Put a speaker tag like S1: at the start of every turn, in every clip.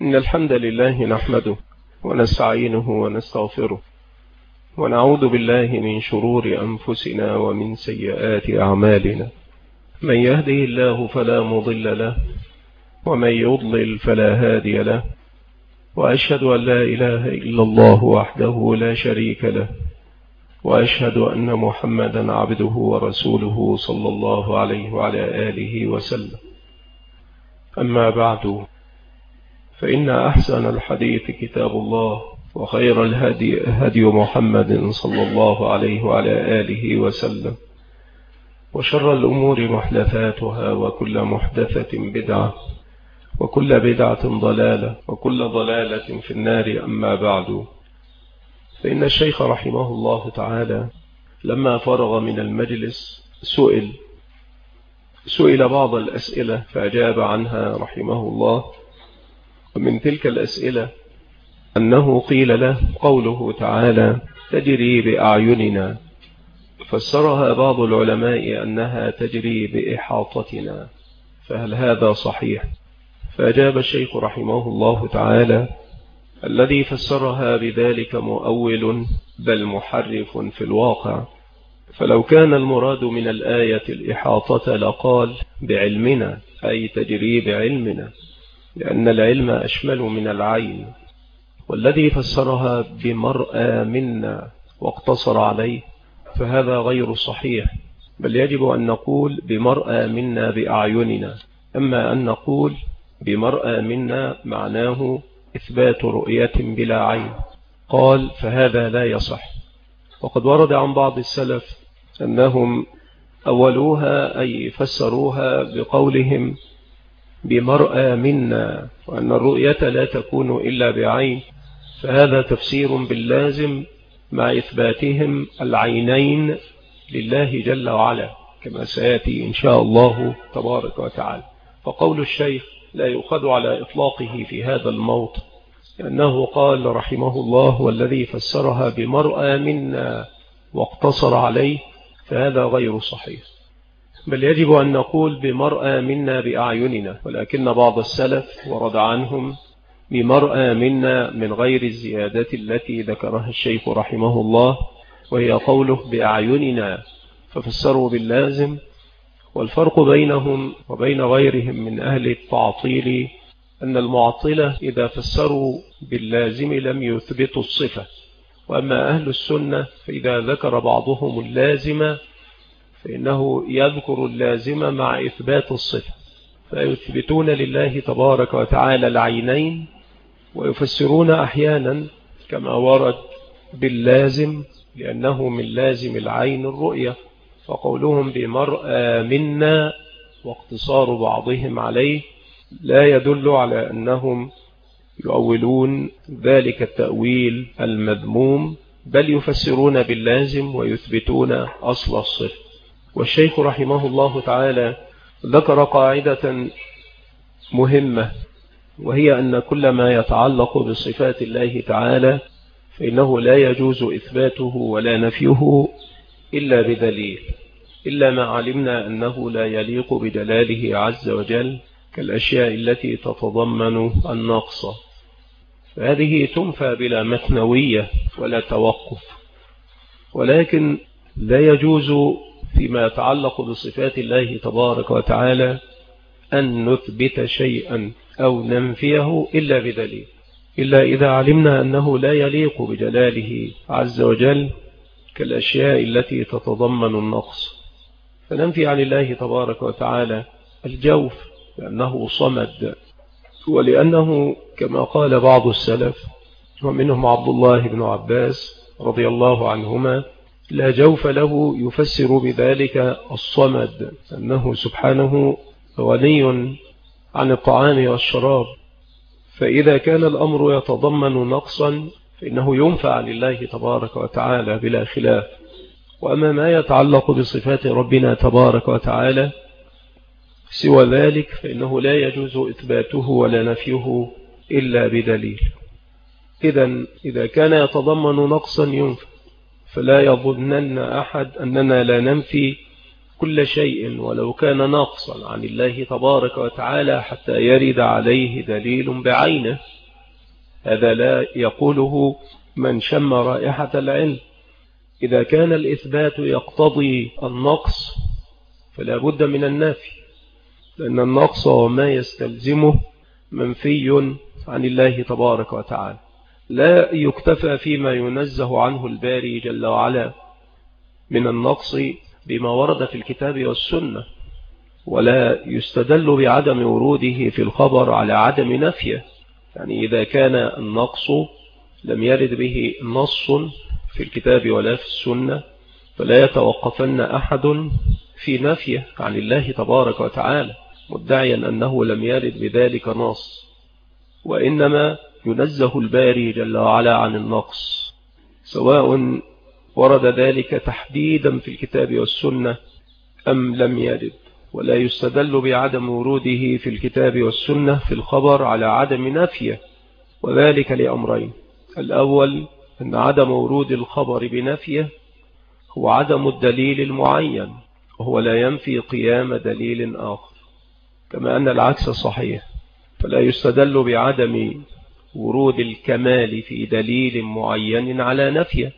S1: إن الحمد لله نحمده ونستعينه ونستغفره ونعوذ بالله من شرور أنفسنا ومن سيئات أعمالنا. من يهده الله فلا مضل له ومن يضلل فلا هادي له، وأشهد أن لا إله إلا الله وحده لا شريك له، وأشهد أن محمدا عبده ورسوله صلى الله عليه وعلى آله وسلم. أما بعد، فإن أحسن الحديث كتاب الله، وخير الهدي هدي محمد صلى الله عليه وعلى آله وسلم، وشر الأمور محدثاتها، وكل محدثة بدعة، وكل بدعة ضلالة، وكل ضلالة في النار. أما بعد، فإن الشيخ رحمه الله تعالى لما فرغ من المجلس سئل بعض الأسئلة فأجاب عنها رحمه الله. ومن تلك الأسئلة أنه قيل له قوله تعالى تجري بأعيننا، فسرها بعض العلماء أنها تجري بإحاطتنا، فهل هذا صحيح؟ فأجاب الشيخ رحمه الله تعالى الذي فسرها بذلك مؤول بل محرف في الواقع، فلو كان المراد من الآية الإحاطة لقال بعلمنا، أي تجري بعلمنا، لأن العلم أشمل من العين. والذي فسرها بمرأى منا واقتصر عليه فهذا غير صحيح، بل يجب أن نقول بمرأى منا بأعيننا. أما أن نقول بمرأى منا معناه إثبات رؤية بلا عين، قال فهذا لا يصح. وقد ورد عن بعض السلف أنهم أولوها أي فسروها بقولهم بمرأى منا، وأن الرؤية لا تكون إلا بعين، فهذا تفسير باللازم مع إثباتهم العينين لله جل وعلا كما سيأتي إن شاء الله تبارك وتعالى. فقول الشيخ لا يؤخذ على إطلاقه في هذا الموطن، لأنه قال رحمه الله والذي فسرها بمرأى منا واقتصر عليه، فهذا غير صحيح، بل يجب أن نقول بمرأى منا بأعيننا. ولكن بعض السلف ورد عنهم بمرأى منا من غير الزيادة التي ذكرها الشيخ رحمه الله، وهي قوله بأعيننا، ففسروا باللازم. والفرق بينهم وبين غيرهم من أهل التعطيل أن المعطلة إذا فسروا باللازم لم يثبتوا الصفة، وأما أهل السنة فإذا ذكر بعضهم اللازم فإنه يذكر اللازم مع إثبات الصفة، فيثبتون لله تبارك وتعالى العينين، ويفسرون أحيانا كما ورد باللازم لأنه من لازم العين الرؤية، فقولهم بمرأى منا واقتصار بعضهم عليه لا يدل على أنهم يؤولون ذلك التأويل المذموم، بل يفسرون باللازم ويثبتون أصل الصفة. والشيخ رحمه الله تعالى ذكر قاعدة مهمة، وهي أن كل ما يتعلق بصفات الله تعالى فإنه لا يجوز إثباته ولا نفيه إلا بدليل، إلا ما علمنا أنه لا يليق بجلاله عز وجل كالأشياء التي تتضمن النقص، فهذه تنفى بلا مثنوية ولا توقف. ولكن لا يجوز فيما يتعلق بصفات الله تبارك وتعالى أن نثبت شيئا أو ننفيه إلا بدليل، إلا إذا علمنا أنه لا يليق بجلاله عز وجل كالأشياء التي تتضمن النقص، فننفي عن الله تبارك وتعالى الجوف لأنه صمد، ولأنه كما قال بعض السلف ومنهم عبد الله بن عباس رضي الله عنهما لا جوف له، يفسر بذلك الصمد، أنه سبحانه غني عن الطعام والشراب، فإذا كان الأمر يتضمن نقصا فإنه ينفى عن الله تبارك وتعالى بلا خلاف. وأما ما يتعلق بصفات ربنا تبارك وتعالى سوى ذلك فإنه لا يجوز إثباته ولا نفيه إلا بدليل. إذا كان يتضمن نقصا ينفى، فلا يظنن أحد أننا لا ننفي كل شيء ولو كان ناقصا عن الله تبارك وتعالى حتى يرد عليه دليل بعينه. هذا لا يقوله من شم رائحة العلم. إذا كان الإثبات يقتضي النقص فلا بد من النفي، لأن النقص وما يستلزمه منفي عن الله تبارك وتعالى. لا يكتفى فيما ينزه عنه الباري جل وعلا من النقص بما ورد في الكتاب والسنة، ولا يستدل بعدم وروده في الخبر على عدم نفيه. يعني إذا كان النقص لم يرد به نص في الكتاب ولا في السنة فلا يتوقفن أحد في نفيه عن الله تبارك وتعالى مدعيا أنه لم يرد بذلك نص، وإنما ينزه الباري جل وعلا عن النقص، سواء ورد ذلك تحديدا في الكتاب والسنة أم لم يرد. ولا يستدل بعدم وروده في الكتاب والسنة في الخبر على عدم نفيه، وذلك لأمرين: الأول أن عدم ورود الخبر بنفيه هو عدم الدليل المعين، وهو لا ينفي قيام دليل آخر، كما أن العكس صحيح. فلا يستدل بعدم ورود الكمال في دليل معين على نفيه،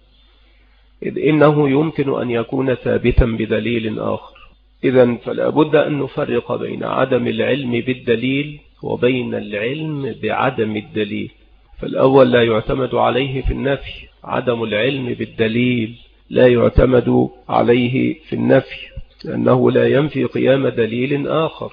S1: إذ إنه يمكن أن يكون ثابتا بدليل آخر. إذن فلا بد أن نفرق بين عدم العلم بالدليل وبين العلم بعدم الدليل. فالأول لا يعتمد عليه في النفي، عدم العلم بالدليل لا يعتمد عليه في النفي، لأنه لا ينفي قيام دليل آخر.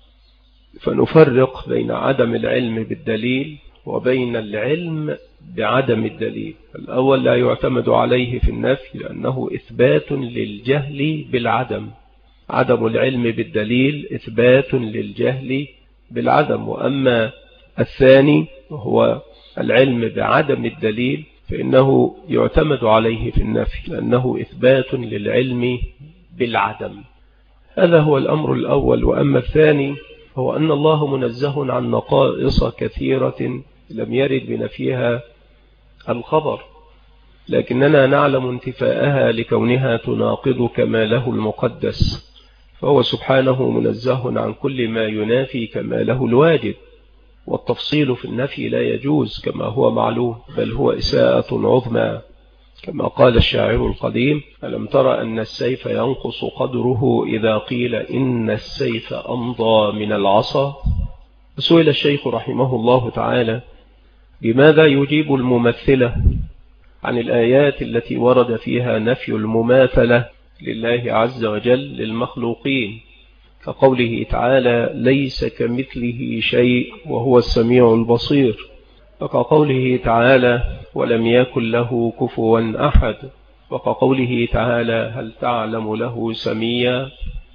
S1: فنفرق بين عدم العلم بالدليل وبين العلم بعدم الدليل. الأول لا يعتمد عليه في النفي لأنه إثبات للجهل بالعدم، عدم العلم بالدليل إثبات للجهل بالعدم. وأما الثاني وهو العلم بعدم الدليل فإنه يعتمد عليه في النفي لأنه إثبات للعلم بالعدم. هذا هو الأمر الأول. وأما الثاني هو أن الله منزه عن نقائص كثيرة لم يرد بنفيها الخبر، لكننا نعلم انتفاءها لكونها تناقض كماله المقدس، فهو سبحانه منزه عن كل ما ينافي كماله الواجب. والتفصيل في النفي لا يجوز كما هو معلوم، بل هو إساءة عظمى، كما قال الشاعر القديم: ألم تر أن السيف ينقص قدره إذا قيل إن السيف أمضى من العصا؟ سئل الشيخ رحمه الله تعالى: لماذا يجيب الممثلة عن الآيات التي ورد فيها نفي المماثلة لله عز وجل للمخلوقين، كقوله تعالى: ليس كمثله شيء وهو السميع البصير، وكقوله تعالى: ولم يكن له كفوا أحد، وكقوله تعالى: هل تعلم له سميا؟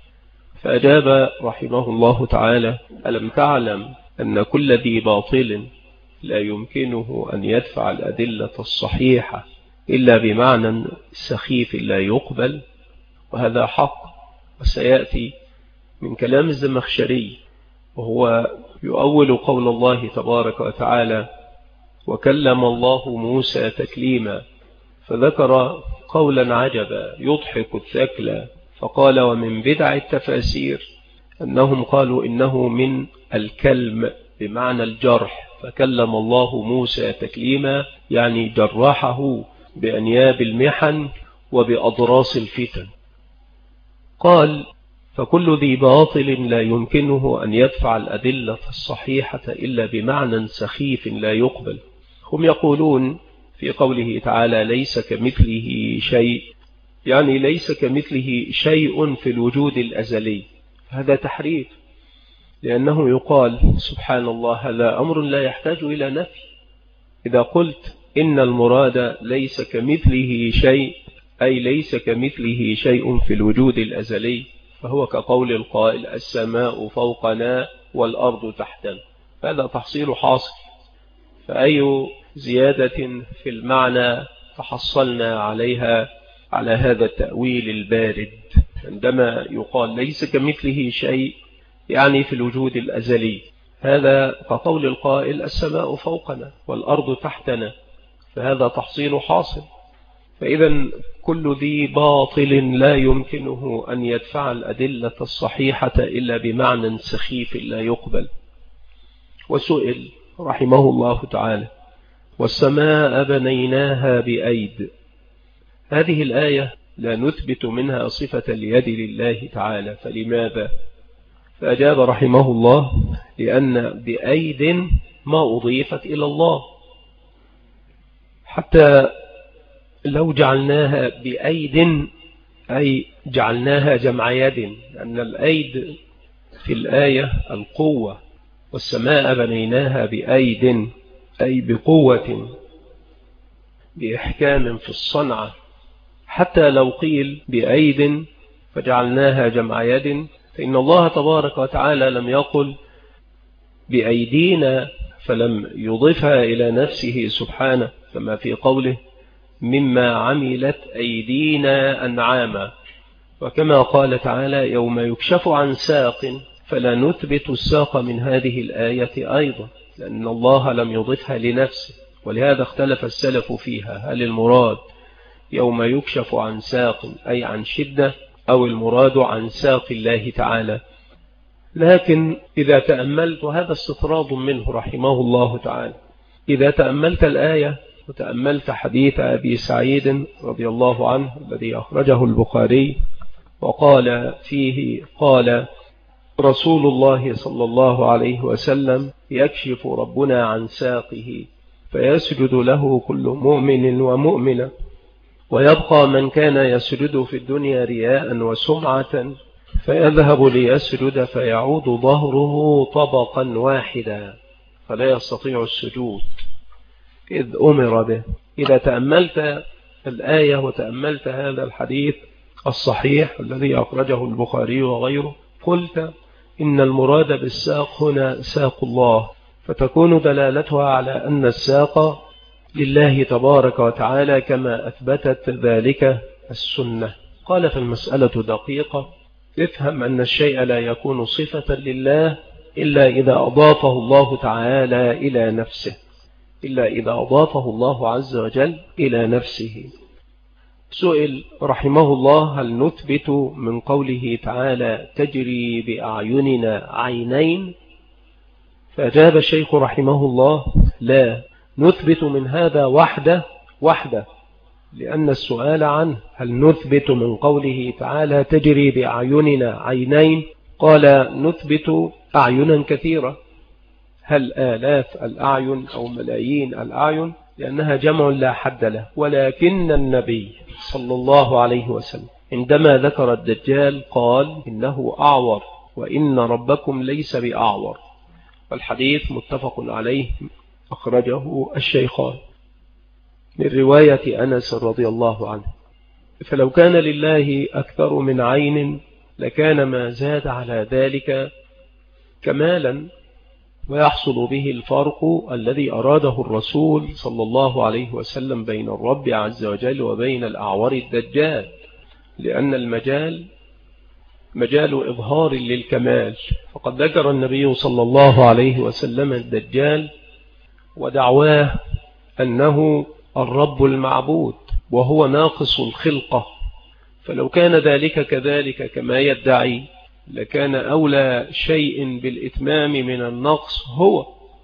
S1: فأجاب رحمه الله تعالى: ألم تعلم أن كل ذي باطل لا يمكنه أن يدفع الأدلة الصحيحة إلا بمعنى سخيف لا يقبل؟ وهذا حق، وسيأتي من كلام الزمخشري، وهو يؤول قول الله تبارك وتعالى: وكلم الله موسى تكليما، فذكر قولا عجبا يضحك الثكلى، فقال: ومن بدع التفاسير أنهم قالوا إنه من الكلم بمعنى الجرح، فكلم الله موسى تكليما يعني جرحه بأنياب المحن وبأضراس الفتن. قال: فكل ذي باطل لا يمكنه أن يدفع الأدلة الصحيحة إلا بمعنى سخيف لا يقبل. هم يقولون في قوله تعالى: ليس كمثله شيء، يعني ليس كمثله شيء في الوجود الأزلي. هذا تحريف، لأنه يقال سبحان الله هذا أمر لا يحتاج إلى نفي. إذا قلت إن المراد ليس كمثله شيء أي ليس كمثله شيء في الوجود الأزلي، فهو كقول القائل: السماء فوقنا والأرض تحتنا. هذا تحصيل حاصل، فأي زيادة في المعنى تحصلنا عليها على هذا التأويل البارد، عندما يقال ليس كمثله شيء يعني في الوجود الأزلي. هذا كقول القائل: السماء فوقنا والأرض تحتنا، فهذا تحصيل حاصل. فإذا كل ذي باطل لا يمكنه أن يدفع الأدلة الصحيحة إلا بمعنى سخيف لا يقبل. وسئل رحمه الله تعالى: والسماء بنيناها بأيد. هذه الآية لا نثبت منها صفة اليد لله تعالى، فلماذا؟ فأجاب رحمه الله: لأن بأيد ما أضيفت إلى الله، حتى لو جعلناها بأيد أي جعلناها جمع يد، لأن الأيد في الآية القوة، والسماء بنيناها بأيد أي بقوة بإحكام في الصنعة. حتى لو قيل بأيد فجعلناها جمع يد، فإن الله تبارك وتعالى لم يقل بأيدينا فلم يضفها إلى نفسه سبحانه، كما في قوله: مما عملت أيدينا أنعاما، وكما قال تعالى: يوم يكشف عن ساق، فلا نثبت الساق من هذه الآية أيضا، لأن الله لم يضفها لنفسه. ولهذا اختلف السلف فيها: هل المراد يوم يكشف عن ساق أي عن شدة، أو المراد عن ساق الله تعالى؟ لكن إذا تأملت، هذا استطراد منه رحمه الله تعالى، إذا تأملت الآية وتأملت حديث أبي سعيد رضي الله عنه الذي أخرجه البخاري، وقال فيه: قال رسول الله صلى الله عليه وسلم: يكشف ربنا عن ساقه فيسجد له كل مؤمن ومؤمنة، ويبقى من كان يسجد في الدنيا رياء وسمعة فيذهب ليسجد فيعود ظهره طبقا واحدا فلا يستطيع السجود إذ أمر به. إذا تأملت الآية وتأملت هذا الحديث الصحيح الذي أخرجه البخاري وغيره، قلت إن المراد بالساق هنا ساق الله، فتكون دلالتها على أن الساق لله تبارك وتعالى كما أثبتت ذلك السنة. قال: في المسألة دقيقة، افهم أن الشيء لا يكون صفة لله إلا إذا أضافه الله تعالى إلى نفسه، إلا إذا أضافه الله عز وجل إلى نفسه. سئل رحمه الله: هل نثبت من قوله تعالى تجري بأعيننا عينين؟ فأجاب الشيخ رحمه الله: لا نثبت من هذا وحده، لأن السؤال عنه هل نثبت من قوله تعالى تجري بأعيننا عينين؟ قال: نثبت أعينا كثيرة، هل آلاف الأعين أو ملايين الأعين، لأنها جمع لا حد له. ولكن النبي صلى الله عليه وسلم عندما ذكر الدجال قال: إنه أعور وإن ربكم ليس بأعور، والحديث متفق عليه أخرجه الشيخان من رواية أنس رضي الله عنه. فلو كان لله أكثر من عين لكان ما زاد على ذلك كمالا، ويحصل به الفرق الذي أراده الرسول صلى الله عليه وسلم بين الرب عز وجل وبين الأعور الدجال، لأن المجال مجال إظهار للكمال. فقد ذكر النبي صلى الله عليه وسلم الدجال ودعواه أنه الرب المعبود وهو ناقص الخلقة، فلو كان ذلك كذلك كما يدعي لكان أولى شيء بالإتمام من النقص هو،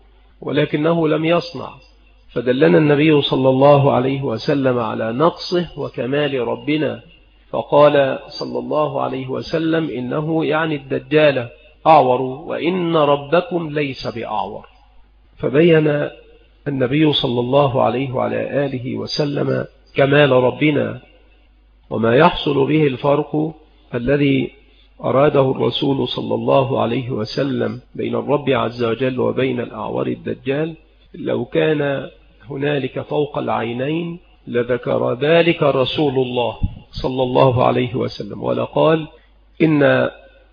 S1: ولكنه لم يصنع، فدلنا النبي صلى الله عليه وسلم على نقصه وكمال ربنا، فقال صلى الله عليه وسلم: إنه يعني الدجال أعور وإن ربكم ليس بأعور. فبين النبي صلى الله عليه وعلى آله وسلم كمال ربنا وما يحصل به الفرق الذي أراده الرسول صلى الله عليه وسلم بين الرب عز وجل وبين الأعور الدجال. لو كان هنالك فوق العينين لذكر ذلك رسول الله صلى الله عليه وسلم، ولقال: إن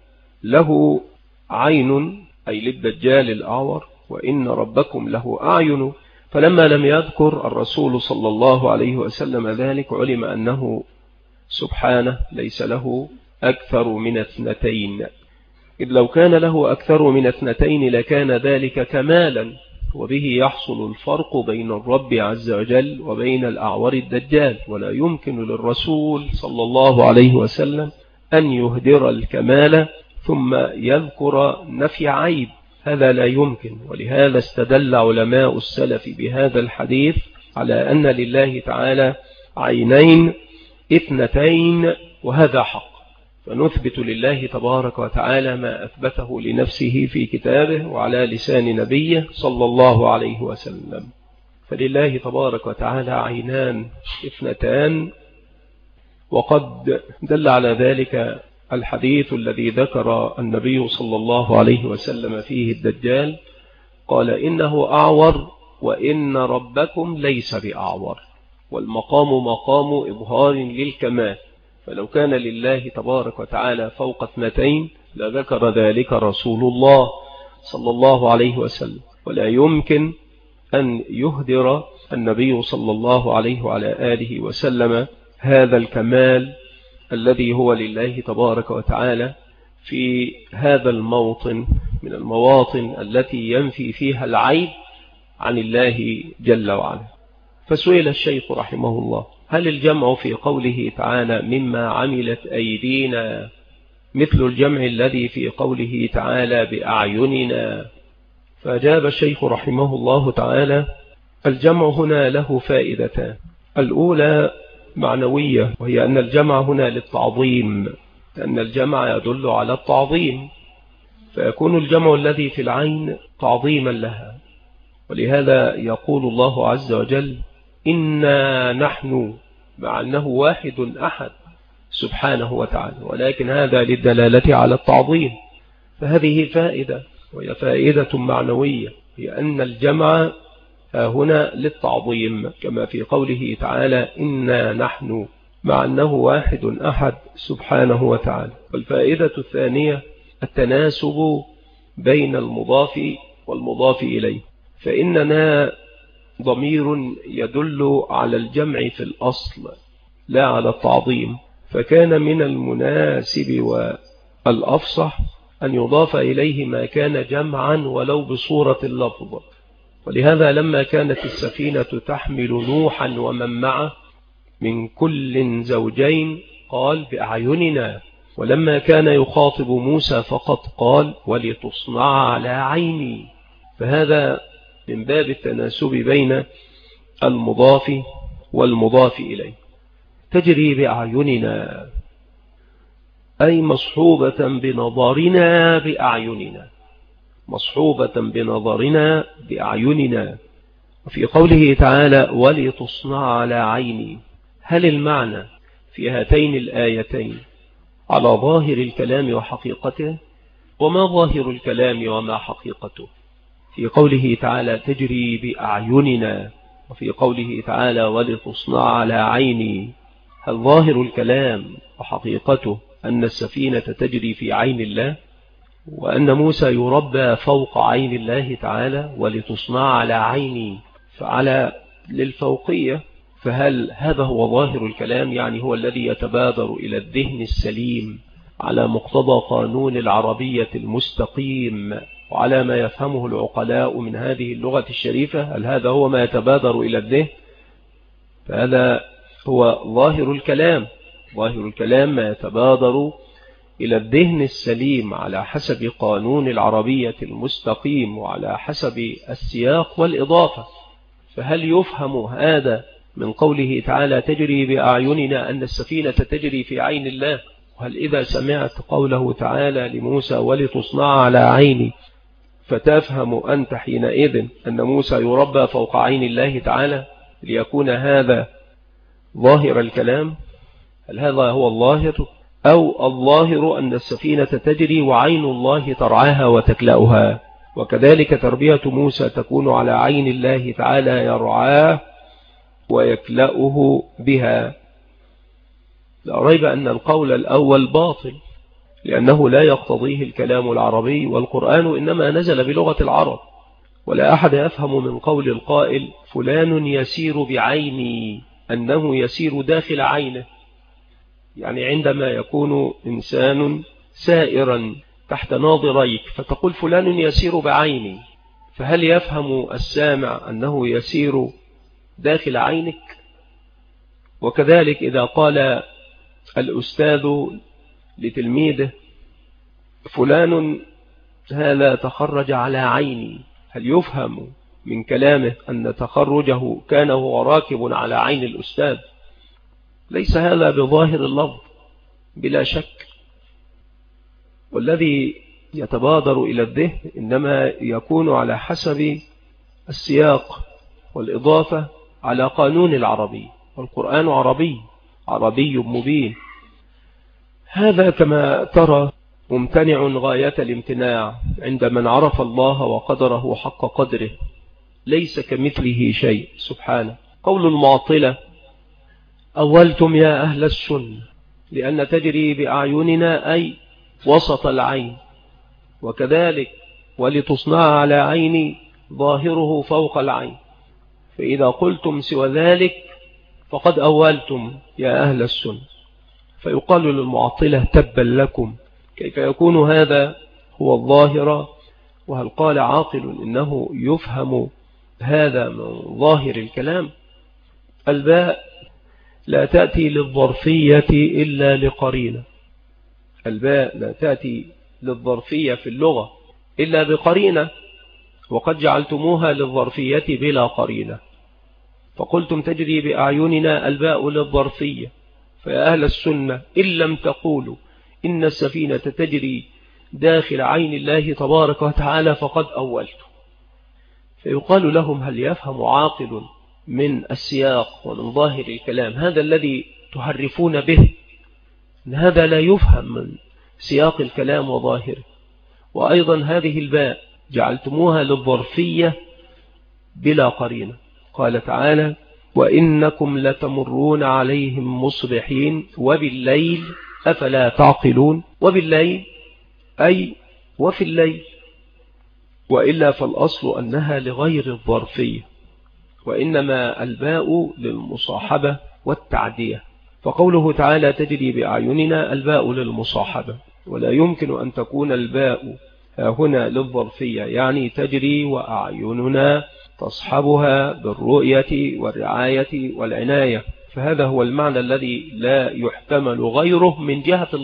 S1: له عين، أي للدجال الأعور، وإن ربكم له أعين. فلما لم يذكر الرسول صلى الله عليه وسلم ذلك علم أنه سبحانه ليس له أكثر من 2، إذ لو كان له أكثر من 2 لكان ذلك كمالا وبه يحصل الفرق بين الرب عز وجل وبين الأعور الدجال. ولا يمكن للرسول صلى الله عليه وسلم أن يهدر الكمال ثم يذكر نفي عيب، هذا لا يمكن. ولهذا استدل علماء السلف بهذا الحديث على أن لله تعالى عينين اثنتين، وهذا حق. فنثبت لله تبارك وتعالى ما أثبته لنفسه في كتابه وعلى لسان نبيه صلى الله عليه وسلم. فلله تبارك وتعالى عينان اثنتان، وقد دل على ذلك الحديث الذي ذكر النبي صلى الله عليه وسلم فيه الدجال، قال إنه أعور وإن ربكم ليس بأعور، والمقام مقام إظهار للكمال. فلو كان لله تبارك وتعالى فوق اثنتين لذكر ذلك رسول الله صلى الله عليه وسلم. ولا يمكن أن يهدر النبي صلى الله عليه وعلى آله وسلم هذا الكمال الذي هو لله تبارك وتعالى في هذا الموطن من المواطن التي ينفي فيها العيب عن الله جل وعلا. فسئل الشيخ رحمه الله: هل الجمع في قوله تعالى مما عملت أيدينا مثل الجمع الذي في قوله تعالى بأعيننا؟ فأجاب الشيخ رحمه الله تعالى: الجمع هنا له فائدتان. الأولى معنوية، وهي أن الجمع هنا للتعظيم، لأن الجمع يدل على التعظيم، فيكون الجمع الذي في العين تعظيما لها. ولهذا يقول الله عز وجل: إنا نحن، مع أنه واحد أحد سبحانه وتعالى، ولكن هذا للدلالة على التعظيم. فهذه فائدة، وهي فائدة معنوية، هي أن الجمع هنا للتعظيم، كما في قوله تعالى: إنا نحن، مع أنه واحد أحد سبحانه وتعالى. والفائدة الثانية التناسب بين المضاف والمضاف إليه، فإننا ضمير يدل على الجمع في الأصل لا على التعظيم، فكان من المناسب والأفصح أن يضاف إليه ما كان جمعا ولو بصورة اللفظ. ولهذا لما كانت السفينة تحمل نوحا ومن معه من كل زوجين قال بأعيننا، ولما كان يخاطب موسى فقط قال ولتصنع على عيني. فهذا من باب التناسب بين المضاف والمضاف إليه. تجري بأعيننا أي مصحوبة بنظرنا بأعيننا، مصحوبة بنظرنا بأعيننا. وفي قوله تعالى ولتصنع على عيني، هل المعنى في هاتين الآيتين على ظاهر الكلام وحقيقته؟ وما ظاهر الكلام وما حقيقته؟ في قوله تعالى تجري بأعيننا، وفي قوله تعالى ولتصنع على عيني، هل ظاهر الكلام وحقيقته أن السفينة تجري في عين الله، وأن موسى يربى فوق عين الله تعالى ولتصنع على عيني، فعلى للفوقية؟ فهل هذا هو ظاهر الكلام، يعني هو الذي يتبادر إلى الذهن السليم على مقتضى قانون العربية المستقيم وعلى ما يفهمه العقلاء من هذه اللغة الشريفة؟ هل هذا هو ما يتبادر إلى الذهن؟ فهذا هو ظاهر الكلام. ظاهر الكلام ما يتبادر إلى الذهن السليم على حسب قانون العربية المستقيم وعلى حسب السياق والإضافة. فهل يفهم هذا من قوله تعالى تجري بأعيننا أن السفينة تجري في عين الله؟ وهل إذا سمعت قوله تعالى لموسى ولتصنع على عيني فتفهم أنت حينئذ أن موسى يربى فوق عين الله تعالى ليكون هذا ظاهر الكلام؟ هل هذا هو الظاهر، أو الظاهر أن السفينة تجري وعين الله ترعاها وتكلأها؟ وكذلك تربية موسى تكون على عين الله تعالى يرعاه ويكلأه بها. لا ريب أن القول الأول باطل، لأنه لا يقتضيه الكلام العربي، والقرآن إنما نزل بلغة العرب. ولا أحد يفهم من قول القائل فلان يسير بعيني أنه يسير داخل عينه، يعني عندما يكون إنسان سائرا تحت ناظريك فتقول فلان يسير بعيني، فهل يفهم السامع أنه يسير داخل عينك؟ وكذلك إذا قال الأستاذ لتلميذه فلان هذا تخرج على عيني، هل يفهم من كلامه أن تخرجه كان هو راكب على عين الأستاذ؟ ليس هذا بظاهر اللفظ بلا شك، والذي يتبادر إلى الذهن إنما يكون على حسب السياق والإضافة على قانون العربي، والقرآن عربي مبين. هذا كما ترى ممتنع غاية الامتناع عند من عرف الله وقدره حق قدره، ليس كمثله شيء سبحانه. قول المعطلة أولتم يا أهل السنة لأن تجري بأعيننا أي وسط العين، وكذلك ولتصنع على عيني ظاهره فوق العين، فإذا قلتم سوى ذلك فقد أولتم يا أهل السنة. فيقال للمعطلة تبا لكم، كيف يكون هذا هو الظاهر؟ وهل قال عاقل إنه يفهم هذا من ظاهر الكلام؟ الباء لا تأتي للظرفية إلا لقرينة، الباء لا تأتي للظرفية في اللغة إلا بقرينة، وقد جعلتموها للظرفية بلا قرينة، فقلتم تجري بأعيننا الباء للظرفية. فيا أهل السنة إن لم تقولوا إن السفينة تجري داخل عين الله تبارك وتعالى فقد أولتم. فيقال لهم هل يفهم عاقل من السياق ومن ظاهر الكلام هذا الذي تحرفون به؟ إن هذا لا يفهم من سياق الكلام وظاهره. وأيضا هذه الباء جعلتموها للظرفية بلا قرينة، قال تعالى وإنكم لتمرون عليهم مصبحين وبالليل أفلا تعقلون. وبالليل أي وفي الليل، وإلا فالأصل أنها لغير الظرفية، وإنما الباء للمصاحبة والتعدية. فقوله تعالى تجري بأعيننا الباء للمصاحبة، ولا يمكن أن تكون الباء هنا للظرفية، يعني تجري وأعيننا تصحبها بالرؤية والرعاية والعناية، فهذا هو المعنى الذي لا يحتمل غيره من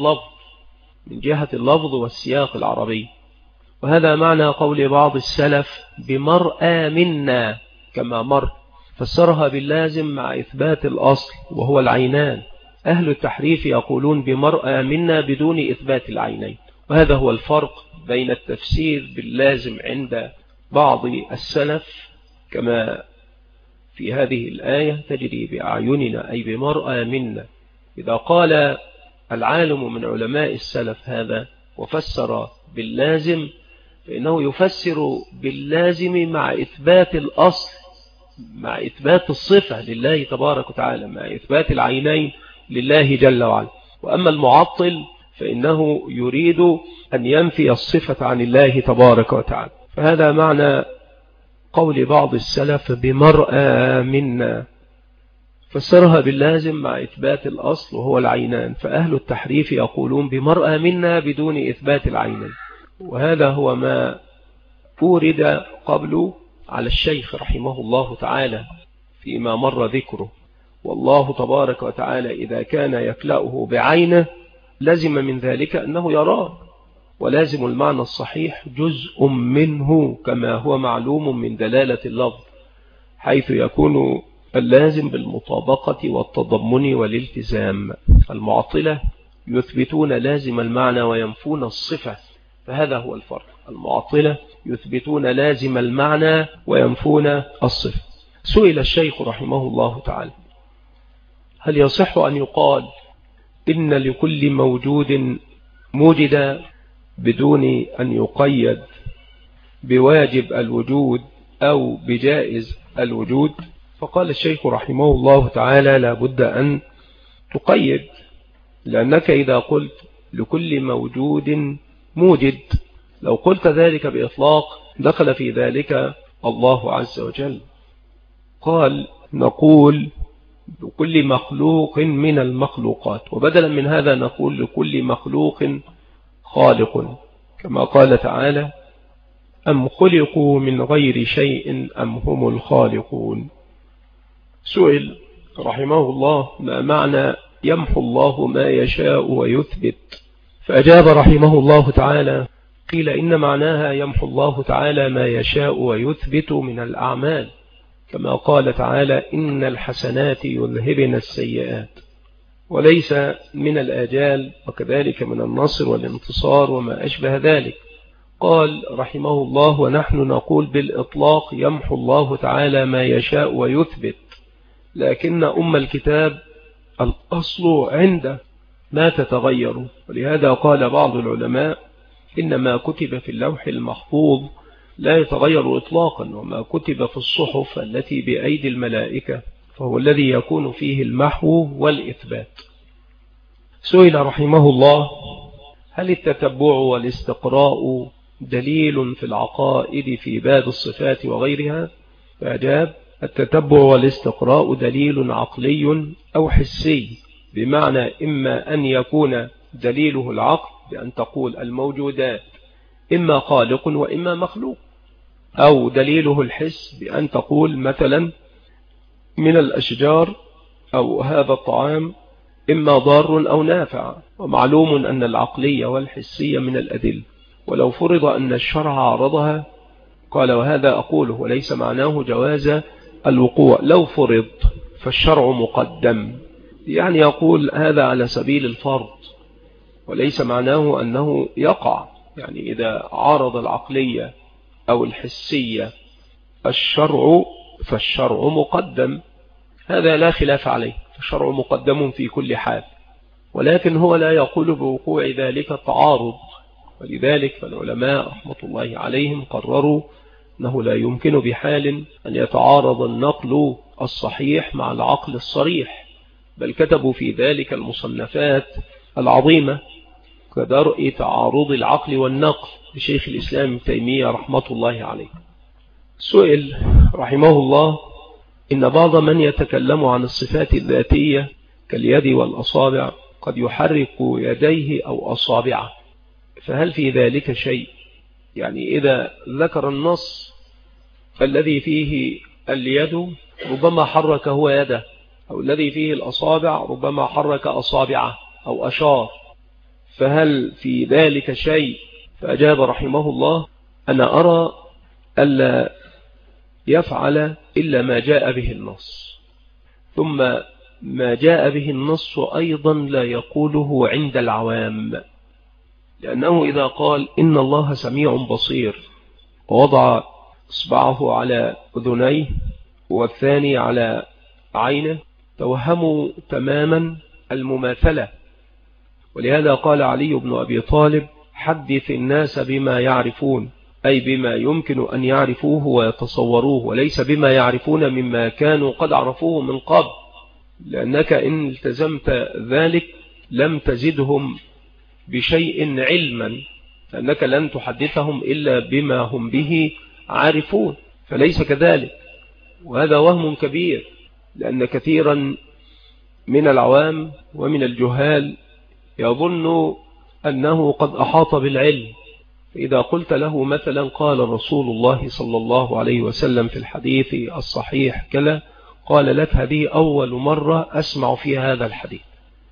S1: جهة اللفظ والسياق العربي. وهذا معنى قول بعض السلف بمرأى منا كما مر، فسرها باللازم مع إثبات الأصل وهو العينان. أهل التحريف يقولون بمرأى منا بدون إثبات العينين، وهذا هو الفرق بين التفسير باللازم عند بعض السلف كما في هذه الآية تجري بأعيننا أي بمرأى منا. إذا قال العالم من علماء السلف هذا وفسر باللازم فإنه يفسر باللازم مع إثبات الأصل، مع إثبات الصفة لله تبارك وتعالى، مع إثبات العينين لله جل وعلا. وأما المعطل فإنه يريد أن ينفي الصفة عن الله تبارك وتعالى. فهذا معنى قول بعض السلف بمرأى منا، فسرها باللازم مع إثبات الأصل وهو العينان. فأهل التحريف يقولون بمرأى منا بدون إثبات العينين، وهذا هو ما أورد قبل على الشيخ رحمه الله تعالى فيما مر ذكره. والله تبارك وتعالى إذا كان يكلأه بعينه لازم من ذلك أنه يراه، ولازم المعنى الصحيح جزء منه كما هو معلوم من دلالة اللفظ، حيث يكون اللازم بالمطابقة والتضمن والالتزام. المعطلة يثبتون لازم المعنى وينفون الصفة، فهذا هو الفرق. المعطلة يثبتون لازم المعنى وينفون الصفة. سئل الشيخ رحمه الله تعالى هل يصح أن يقال إن لكل موجود موجد بدون أن يقيد بواجب الوجود أو بجائز الوجود؟ فقال الشيخ رحمه الله تعالى لا بد أن تقيد، لأنك إذا قلت لكل موجود موجد لو قلت ذلك بإطلاق دخل في ذلك الله عز وجل. قال نقول لكل مخلوق من المخلوقات، وبدلا من هذا نقول لكل مخلوق خالق، كما قال تعالى أم خلقوا من غير شيء أم هم الخالقون. سئل رحمه الله ما معنى يمحو الله ما يشاء ويثبت، فأجاب رحمه الله تعالى قيل إن معناها يمحو الله تعالى ما يشاء ويثبت من الأعمال، كما قال تعالى إن الحسنات يذهبن السيئات، وليس من الآجال وكذلك من النصر والانتصار وما أشبه ذلك. قال رحمه الله ونحن نقول بالإطلاق يمحو الله تعالى ما يشاء ويثبت، لكن الكتاب الأصل عنده ما تتغير، ولهذا قال بعض العلماء إن ما كتب في اللوح المحفوظ لا يتغير إطلاقا، وما كتب في الصحف التي بأيدي الملائكة فهو الذي يكون فيه المحو والإثبات. سئل رحمه الله هل التتبع والاستقراء دليل في العقائد في باب الصفات وغيرها؟ فأجاب التتبع والاستقراء دليل عقلي أو حسي، بمعنى إما أن يكون دليله العقل بأن تقول الموجودات إما خالق وإما مخلوق، أو دليله الحس بأن تقول مثلا من الأشجار أو هذا الطعام إما ضار أو نافع. ومعلوم أن العقلية والحسية من الأدلة، ولو فرض أن الشرع عرضها قال وهذا أقوله وليس معناه جواز الوقوع، لو فرض فالشرع مقدم، يعني يقول هذا على سبيل الفرض وليس معناه أنه يقع، يعني إذا عارض العقلية أو الحسية الشرع فالشرع مقدم، هذا لا خلاف عليه، فالشرع مقدم في كل حال، ولكن هو لا يقول بوقوع ذلك التعارض. ولذلك فالعلماء رحمة الله عليهم قرروا أنه لا يمكن بحال أن يتعارض النقل الصحيح مع العقل الصريح، بل كتبوا في ذلك المصنفات العظيمة كدرء تعارض العقل والنقل لشيخ الإسلام ابن تيمية رحمة الله عليه. سئل رحمه الله إن بعض من يتكلم عن الصفات الذاتية كاليد والأصابع قد يحرك يديه أو أصابعه، فهل في ذلك شيء؟ يعني إذا ذكر النص الذي فيه اليد ربما حرك هو يده، أو الذي فيه الأصابع ربما حرك أصابعه أو أشار، فهل في ذلك شيء؟ فأجاب رحمه الله أنا أرى ألا يفعل إلا ما جاء به النص، ثم ما جاء به النص أيضا لا يقوله عند العوام، لأنه إذا قال إن الله سميع بصير ووضع إصبعه على أذنيه والثاني على عينه توهموا تماما المماثلة، ولهذا قال علي بن أبي طالب حدث الناس بما يعرفون، أي بما يمكن أن يعرفوه ويتصوروه، وليس بما يعرفون مما كانوا قد عرفوه من قبل، لأنك إن التزمت ذلك لم تزدهم بشيء علما، لأنك لن تحدثهم إلا بما هم به عارفون، فليس كذلك، وهذا وهم كبير، لأن كثيرا من العوام ومن الجهال يظن أنه قد أحاط بالعلم، إذا قلت له مثلا قال رسول الله صلى الله عليه وسلم في الحديث الصحيح كلا، قال لك هذه أول مرة أسمع في هذا الحديث،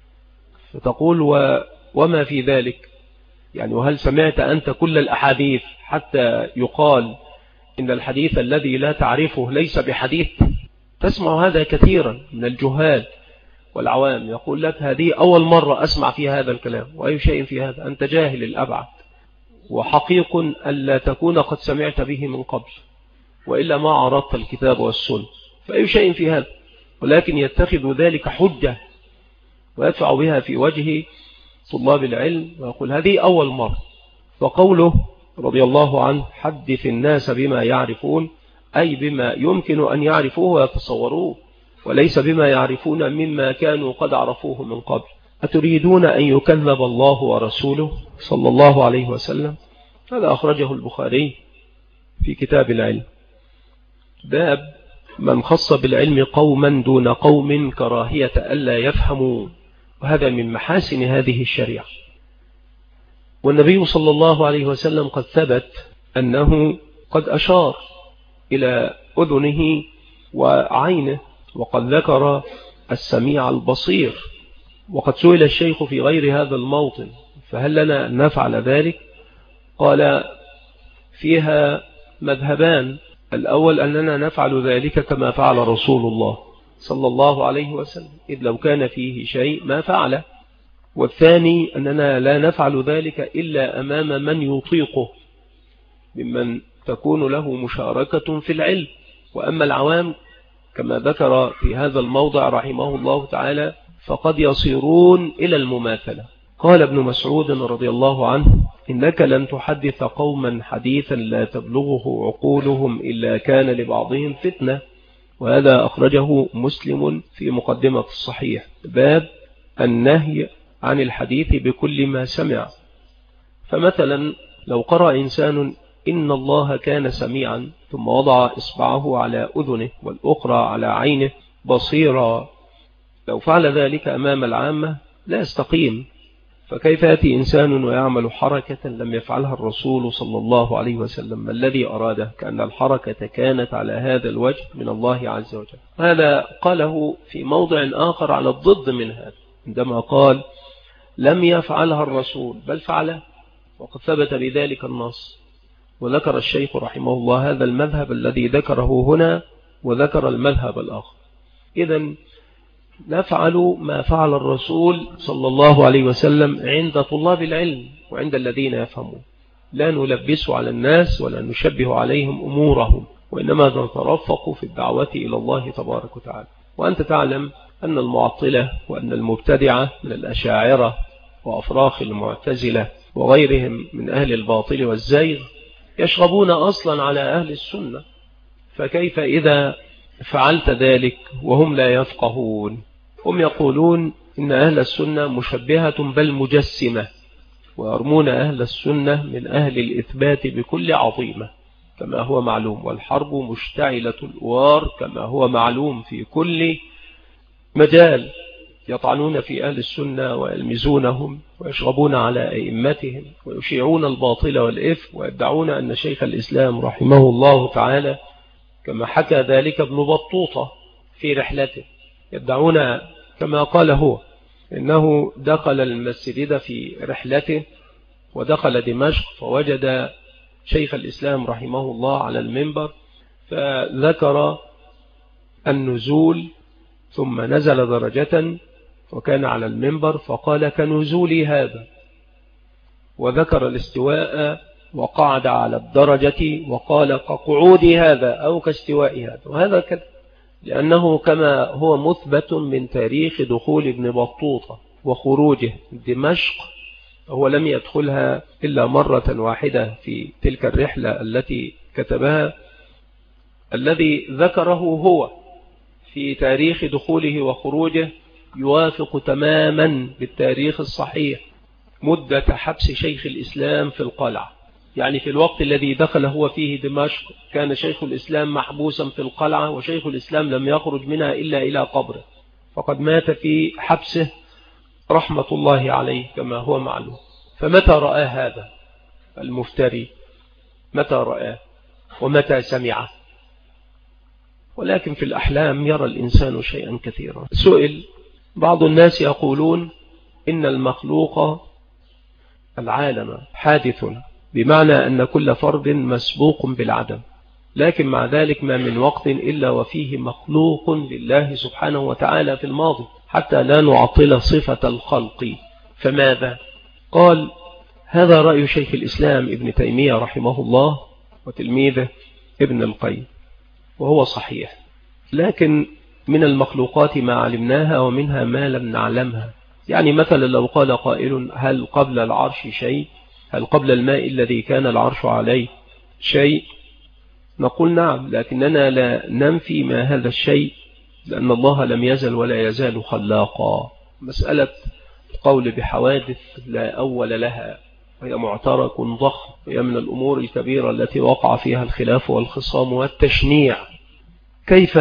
S1: فتقول وما في ذلك، يعني وهل سمعت أنت كل الأحاديث حتى يقال إن الحديث الذي لا تعرفه ليس بحديث؟ تسمع هذا كثيرا من الجهال والعوام، يقول لك هذه أول مرة أسمع في هذا الكلام، وأي شيء في هذا أنت جاهل الأبعد، وحقيق ألا تكون قد سمعت به من قبل، وإلا ما عرضت الكتاب والسنة، فأي شيء في هذا، ولكن يتخذ ذلك حجة ويدفع بها في وجه طلاب العلم ويقول هذه أول مرة. فقوله رضي الله عنه حدث الناس بما يعرفون، أي بما يمكن أن يعرفوه ويتصوروه، وليس بما يعرفون مما كانوا قد عرفوه من قبل. أتريدون أن يكذب الله ورسوله صلى الله عليه وسلم؟ هذا أخرجه البخاري في كتاب العلم، باب من خص بالعلم قوما دون قوم كراهية ألا يفهموا، وهذا من محاسن هذه الشريعة. والنبي صلى الله عليه وسلم قد ثبت أنه قد أشار إلى أذنه وعينه، وقد ذكر السميع البصير، وقد سئل الشيخ في غير هذا الموطن فهل لنا أن نفعل ذلك؟ قال فيها مذهبان: الأول أننا نفعل ذلك كما فعل رسول الله صلى الله عليه وسلم، إذ لو كان فيه شيء ما فعله. والثاني أننا لا نفعل ذلك إلا أمام من يطيقه ممن تكون له مشاركة في العلم. وأما العوام كما ذكر في هذا الموضع رحمه الله تعالى فقد يصيرون إلى المماثلة. قال ابن مسعود رضي الله عنه: إنك لن تحدث قوما حديثا لا تبلغه عقولهم إلا كان لبعضهم فتنة. وهذا أخرجه مسلم في مقدمة الصحيح، باب النهي عن الحديث بكل ما سمع. فمثلا لو قرأ إنسان إن الله كان سميعا ثم وضع إصبعه على أذنه والأخرى على عينه بصيرا، لو فعل ذلك أمام العامة لا يستقيم. فكيف يأتي إنسان ويعمل حركة لم يفعلها الرسول صلى الله عليه وسلم؟ ما الذي أراده؟ كأن الحركة كانت على هذا الوجه من الله عز وجل. هذا قاله في موضع آخر على الضد من هذا، عندما قال لم يفعلها الرسول بل فعله، وقد ثبت بذلك النص. وذكر الشيخ رحمه الله هذا المذهب الذي ذكره هنا، وذكر المذهب الآخر. إذن نفعل ما فعل الرسول صلى الله عليه وسلم عند طلاب العلم وعند الذين يفهمون، لا نلبس على الناس ولا نشبه عليهم أمورهم، وإنما نترفق في الدعوة إلى الله تبارك وتعالى. وأنت تعلم أن المعطلة وأن المبتدعة من الأشاعرة وأفراخ المعتزلة وغيرهم من أهل الباطل والزيغ يشغبون أصلا على أهل السنة، فكيف إذا فعلت ذلك وهم لا يفقهون؟ هم يقولون إن أهل السنة مشبهة بل مجسمة، ويرمون أهل السنة من أهل الإثبات بكل عظيمة كما هو معلوم، والحرب مشتعلة الأوار كما هو معلوم في كل مجال. يطعنون في أهل السنة ويلمزونهم ويشغبون على أئمتهم ويشيعون الباطل والإثم، ويدعون أن شيخ الإسلام رحمه الله تعالى كما حكى ذلك ابن بطوطة في رحلته، يدعون كما قال هو إنه دخل المسجد في رحلته ودخل دمشق فوجد شيخ الإسلام رحمه الله على المنبر، فذكر النزول ثم نزل درجة وكان على المنبر فقال كنزولي هذا، وذكر الاستواء وقعد على الدرجة وقال كقعودي هذا أو كاستواء هذا. وهذا كذا، لأنه كما هو مثبت من تاريخ دخول ابن بطوطة وخروجه دمشق، هو لم يدخلها إلا مرة واحدة في تلك الرحلة التي كتبها. الذي ذكره هو في تاريخ دخوله وخروجه يوافق تماما بالتاريخ الصحيح مدة حبس شيخ الإسلام في القلعة. يعني في الوقت الذي دخل هو فيه دمشق كان شيخ الإسلام محبوسا في القلعة، وشيخ الإسلام لم يخرج منها إلا إلى قبره، فقد مات في حبسه رحمة الله عليه كما هو معلوم. فمتى رأى هذا المفتري؟ متى رآه ومتى سمعه؟ ولكن في الأحلام يرى الإنسان شيئا كثيرا. سئل بعض الناس يقولون إن المخلوق العالم حادث، بمعنى أن كل فرد مسبوق بالعدم، لكن مع ذلك ما من وقت إلا وفيه مخلوق لله سبحانه وتعالى في الماضي، حتى لا نعطل صفة الخلق. فماذا؟ قال هذا رأي شيخ الإسلام ابن تيمية رحمه الله وتلميذه ابن القيم، وهو صحيح، لكن من المخلوقات ما علمناها ومنها ما لم نعلمها. يعني مثلا لو قال قائل هل قبل العرش شيء؟ هل قبل الماء الذي كان العرش عليه شيء؟ نقول نعم، لكننا لا ننفي ما هذا الشيء، لأن الله لم يزل ولا يزال خلاقا. مسألة القول بحوادث لا أول لها، وهي معترك ضخم، وهي من الأمور الكبيرة التي وقع فيها الخلاف والخصام والتشنيع. كيف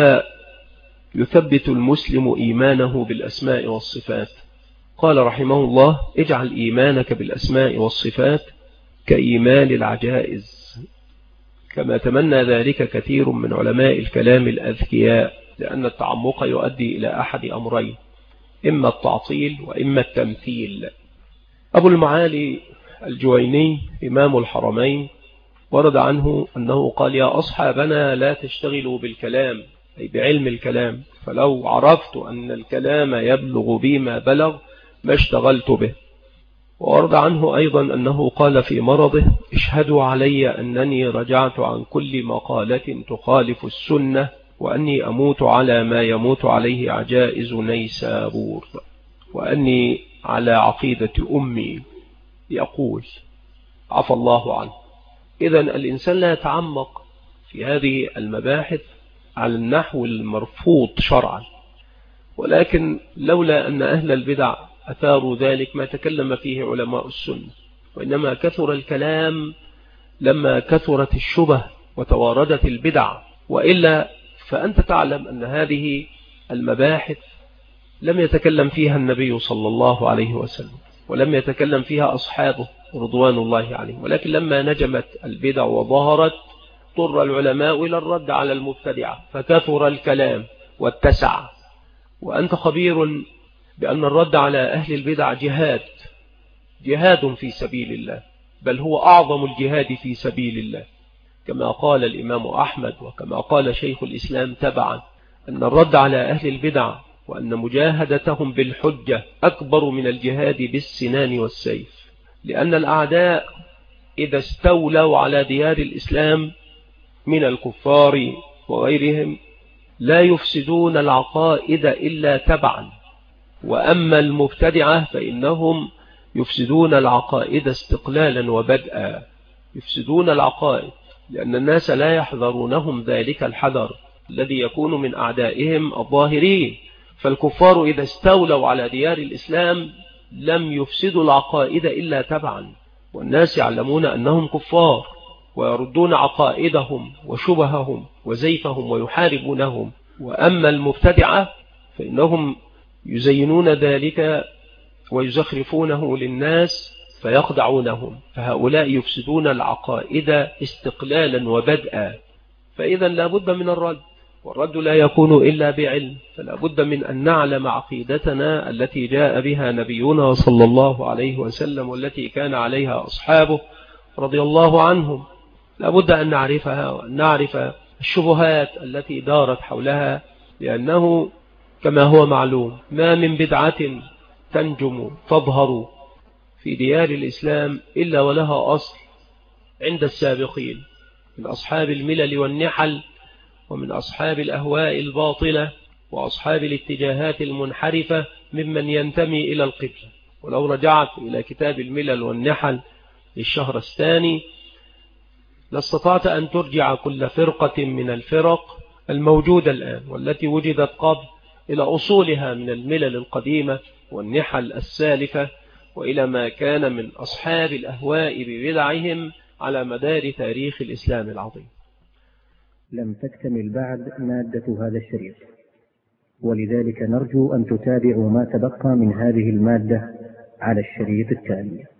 S1: يثبت المسلم إيمانه بالأسماء والصفات؟ قال رحمه الله اجعل إيمانك بالأسماء والصفات كإيمان العجائز، كما تمنى ذلك كثير من علماء الكلام الأذكياء، لأن التعمق يؤدي إلى أحد أمرين: إما التعطيل وإما التمثيل. أبو المعالي الجويني إمام الحرمين ورد عنه أنه قال: يا أصحابنا لا تشتغلوا بالكلام، أي بعلم الكلام، فلو عرفت أن الكلام يبلغ بي ما بلغ ما اشتغلت به. وورد عنه أيضا أنه قال في مرضه: اشهدوا علي أنني رجعت عن كل مقالة تخالف السنة، وأني أموت على ما يموت عليه عجائز نيسابور، وأني على عقيدة أمي. يقول عفى الله عنه. إذن الإنسان لا يتعمق في هذه المباحث على النحو المرفوض شرعا، ولكن لولا أن أهل البدع أثاروا ذلك ما تكلم فيه علماء السنة، وإنما كثر الكلام لما كثرت الشبه وتواردت البدع. وإلا فأنت تعلم أن هذه المباحث لم يتكلم فيها النبي صلى الله عليه وسلم، ولم يتكلم فيها أصحابه رضوان الله عليهم، ولكن لما نجمت البدع وظهرت اضطر العلماء إلى الرد على المبتدعة، فكثر الكلام واتسع. وأنت خبير بأن الرد على أهل البدع جهاد في سبيل الله، بل هو أعظم الجهاد في سبيل الله، كما قال الإمام أحمد وكما قال شيخ الإسلام تبعا، أن الرد على أهل البدع وأن مجاهدتهم بالحجة أكبر من الجهاد بالسنان والسيف، لأن الأعداء إذا استولوا على ديار الإسلام من الكفار وغيرهم لا يفسدون العقائد إلا تبعا، وأما المبتدعة فإنهم يفسدون العقائد استقلالا وبدءا. يفسدون العقائد لأن الناس لا يحذرونهم ذلك الحذر الذي يكون من أعدائهم الظاهرين. فالكفار إذا استولوا على ديار الإسلام لم يفسدوا العقائد إلا تبعا، والناس يعلمون أنهم كفار ويردون عقائدهم وشبههم وزيفهم ويحاربونهم. وأما المبتدعة فإنهم يزينون ذلك ويزخرفونه للناس فيخدعونهم، فهؤلاء يفسدون العقائد استقلالا وبدءا. فإذا لا بد من الرد، والرد لا يكون إلا بعلم، فلا بد من أن نعلم عقيدتنا التي جاء بها نبينا صلى الله عليه وسلم والتي كان عليها أصحابه رضي الله عنهم. لا بد أن نعرفها وأن نعرف الشبهات التي دارت حولها، لأنه كما هو معلوم ما من بدعة تنجم تظهر في ديار الإسلام إلا ولها أصل عند السابقين من أصحاب الملل والنحل، ومن أصحاب الأهواء الباطلة، وأصحاب الاتجاهات المنحرفة ممن ينتمي إلى القبلة. ولو رجعت إلى كتاب الملل والنحل للشهرستاني لاستطعت أن ترجع كل فرقة من الفرق الموجودة الآن والتي وجدت قبل إلى أصولها من الملل القديمة والنحل السالفة، وإلى ما كان من أصحاب الأهواء ببدعهم على مدار تاريخ الإسلام العظيم.
S2: لم تكتمل بعد مادة هذا الشريط، ولذلك نرجو أن تتابعوا ما تبقى من هذه المادة على الشريط التالي.